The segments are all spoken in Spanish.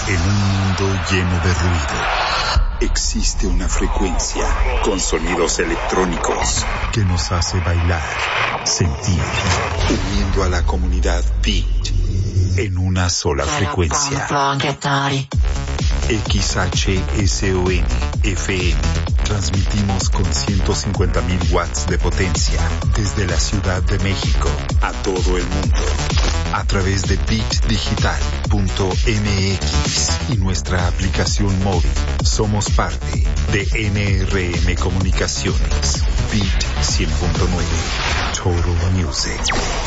En un mundo lleno de ruido, existe una frecuencia con sonidos electrónicos que nos hace bailar, sentir, uniendo a la comunidad Beat en una sola frecuencia. XHSON FM. Transmitimos con 150.000 watts de potencia desde la Ciudad de México a todo el mundo a través de beatdigital.mx y nuestra aplicación móvil. Somos parte de NRM Comunicaciones. Beat 100.9. Total Music.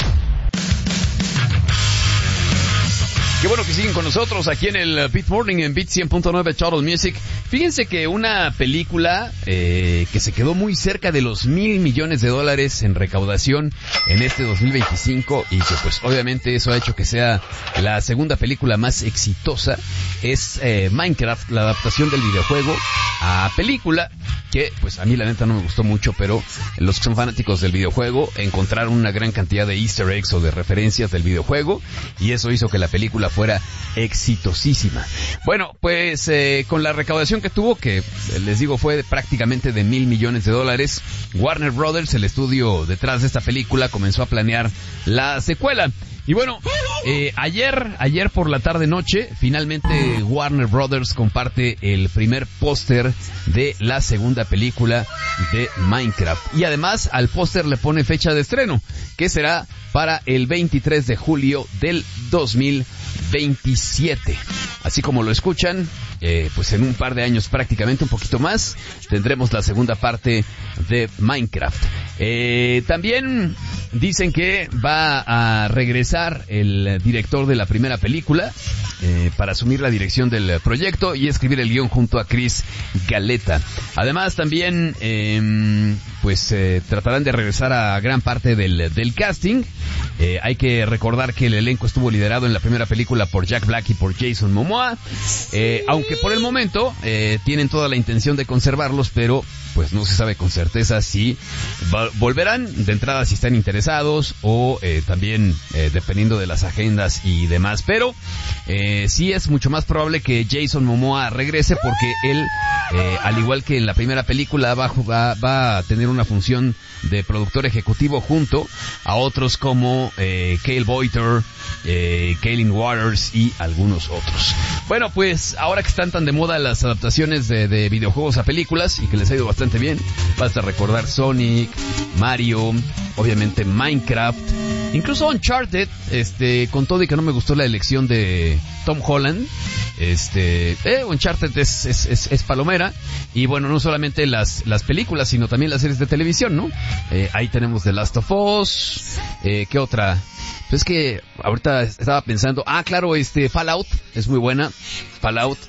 Qué bueno que siguen con nosotros aquí en el Beat Morning en Beat 100.9 Total Music. Fíjense que una película que se quedó muy cerca de los $1,000 millones en recaudación en este 2025 y que pues obviamente eso ha hecho que sea la segunda película más exitosa es Minecraft, la adaptación del videojuego a película, que pues a mí la neta no me gustó mucho, pero los que son fanáticos del videojuego encontraron una gran cantidad de easter eggs o de referencias del videojuego y eso hizo que la película fuera exitosísima. Bueno, pues con la recaudación que tuvo, que les digo fue prácticamente de $1,000 millones, Warner Brothers, el estudio detrás de esta película, comenzó a planear la secuela. Y bueno, ayer por la tarde-noche, finalmente Warner Brothers comparte el primer póster de la segunda película de Minecraft. Y además al póster le pone fecha de estreno, que será para el 23 de julio del 2027. Así como lo escuchan, pues en un par de años prácticamente, un poquito más, tendremos la segunda parte de Minecraft. También dicen que va a regresar el director de la primera película para asumir la dirección del proyecto y escribir el guión junto a Chris Galeta. Además también tratarán de regresar a gran parte del casting. Hay que recordar que el elenco estuvo liderado en la primera película por Jack Black y por Jason Momoa, aunque por el momento tienen toda la intención de conservarlos, pero pues no se sabe con certeza si volverán, de entrada si están interesados o también dependiendo de las agendas y demás, pero sí es mucho más probable que Jason Momoa regrese porque él, al igual que en la primera película, va a tener una función de productor ejecutivo junto a otros como Cale Boiter, Kaylin Waters y algunos otros. Bueno, pues ahora que están tan de moda las adaptaciones de videojuegos a películas y que les ha ido bastante bien, basta recordar Sonic, Mario, obviamente Minecraft, incluso Uncharted, con todo y que no me gustó la elección de Tom Holland, Uncharted es palomera. Y bueno, no solamente las películas, sino también las series de televisión, ¿no? Ahí tenemos The Last of Us, ¿qué otra? Pues es que ahorita estaba pensando, claro, Fallout, es muy buena, Fallout,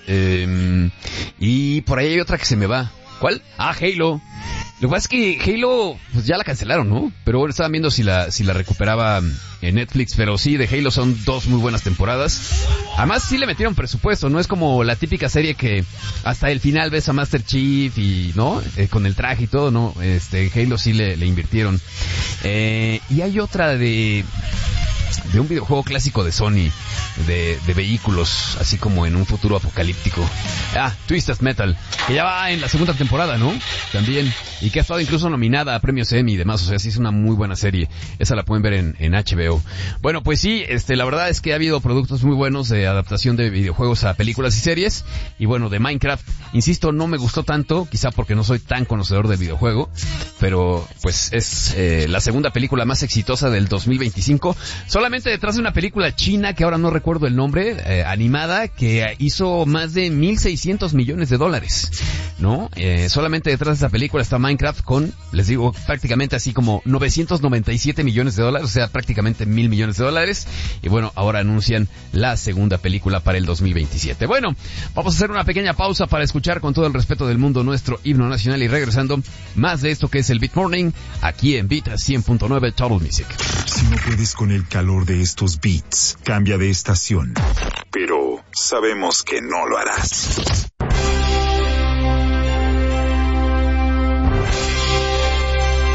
y por ahí hay otra que se me va. ¿Cuál? Halo. Lo que pasa es que Halo, pues ya la cancelaron, ¿no? Pero bueno, estaban viendo si la recuperaba en Netflix, pero sí, de Halo son 2 muy buenas temporadas. Además sí le metieron presupuesto, no es como la típica serie que hasta el final ves a Master Chief y, ¿no? Con el traje y todo, ¿no? Halo sí le invirtieron. Y hay otra de un videojuego clásico de Sony, de vehículos, así como en un futuro apocalíptico. Twisted Metal, que ya va en la segunda temporada, ¿no? También, y que ha estado incluso nominada a premios Emmy y demás, o sea, sí es una muy buena serie. Esa la pueden ver en HBO. Bueno, pues sí, la verdad es que ha habido productos muy buenos de adaptación de videojuegos a películas y series. Y bueno, de Minecraft, insisto, no me gustó tanto, quizá porque no soy tan conocedor del videojuego, pero pues es la segunda película más exitosa del 2025. Solamente detrás de una película china que ahora no recuerdo el nombre, animada, que hizo más de $1,600 millones, ¿no? Solamente detrás de esa película está Minecraft con, les digo, prácticamente así como $997 millones, o sea, prácticamente $1,000 millones. Y bueno, ahora anuncian la segunda película para el 2027. Bueno, vamos a hacer una pequeña pausa para escuchar con todo el respeto del mundo nuestro himno nacional y regresando más de esto que es el Beat Morning aquí en Beat 100.9 Total Music. Si no puedes con el calor de estos beats, cambia de estación. Pero sabemos que no lo harás.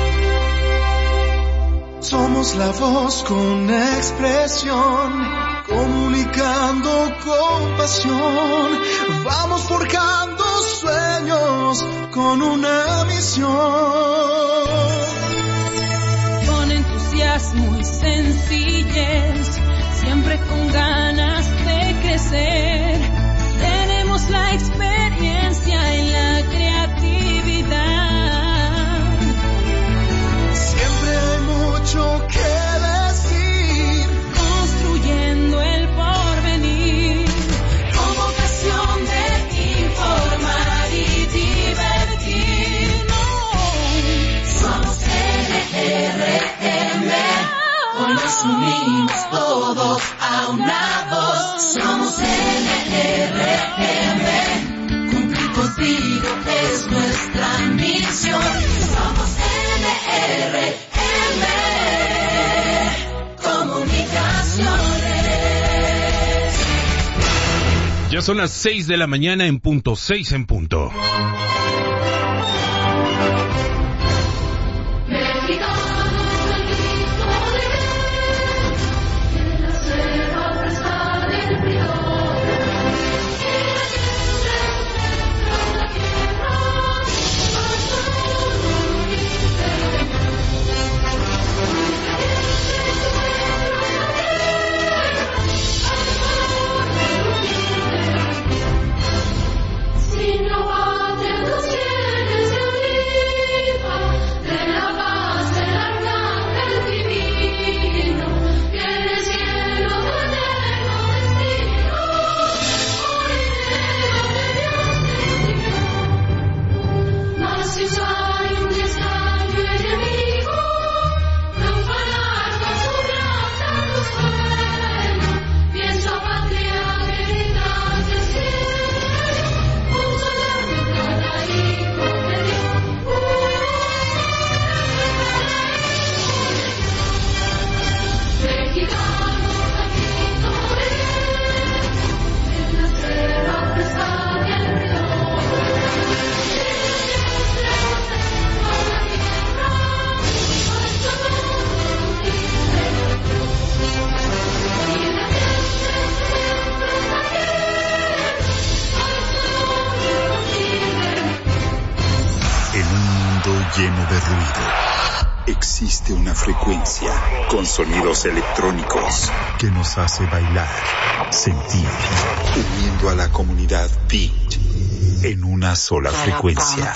Somos la voz con expresión, comunicando con pasión, vamos forjando sueños con una misión. Con entusiasmo y sencillez, siempre con ganas de crecer, tenemos la experiencia y la creatividad. Siempre hay mucho que decir, construyendo el porvenir, con vocación de informar y divertirnos. Somos NRM, hoy nos unimos todos a una voz. Somos NRM, cumplir contigo es nuestra misión. Somos NRM, comunicaciones. Ya son las 6 de la mañana en punto, 6 en punto. Lleno de ruido, existe una frecuencia con sonidos electrónicos que nos hace bailar, sentir, uniendo a la comunidad Beat en una sola frecuencia.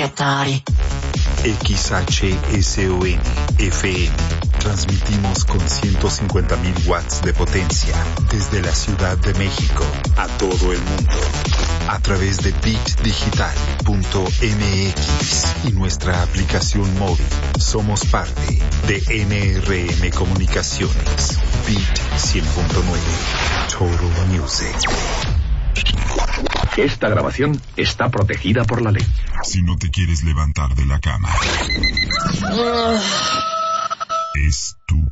XHSON FM. Transmitimos con 150.000 watts de potencia desde la Ciudad de México a todo el mundo a través de beatdigital.mx y nuestra aplicación móvil. Somos parte de NRM Comunicaciones. Beat 100.9 Total Music. Esta grabación está protegida por la ley. Si no te quieres levantar de la cama, estupendo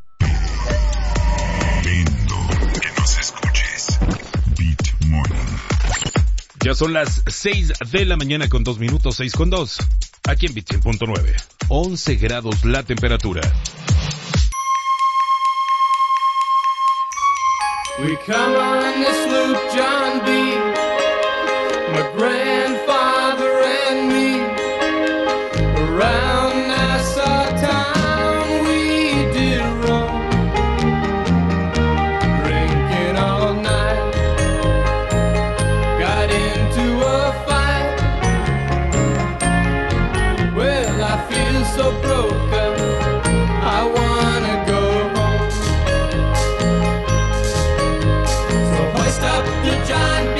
que nos escuches. Beat Morning. Ya son las 6 de la mañana con 2 minutos, 6 con 2. Aquí en Beat 100.9. 11 grados la temperatura. We come on this loop, John B. My grandfather and me. Around Nassau town we did roam, drinking all night. Got into a fight. Well, I feel so broken, I wanna go home. So hoist up the John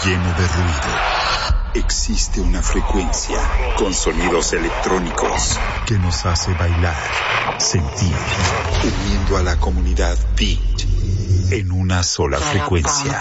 lleno de ruido. Existe una frecuencia con sonidos electrónicos que nos hace bailar, sentir, uniendo a la comunidad Beat en una sola frecuencia.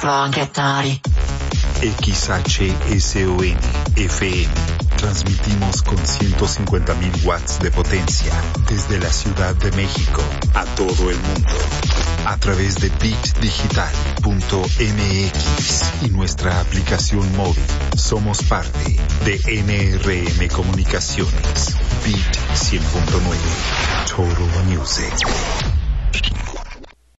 XHSON FM. Transmitimos con 150.000 watts de potencia desde la Ciudad de México a todo el mundo a través de beatdigital.mx y nuestra aplicación móvil. Somos parte de NRM Comunicaciones. Beat 100.9. Total Music.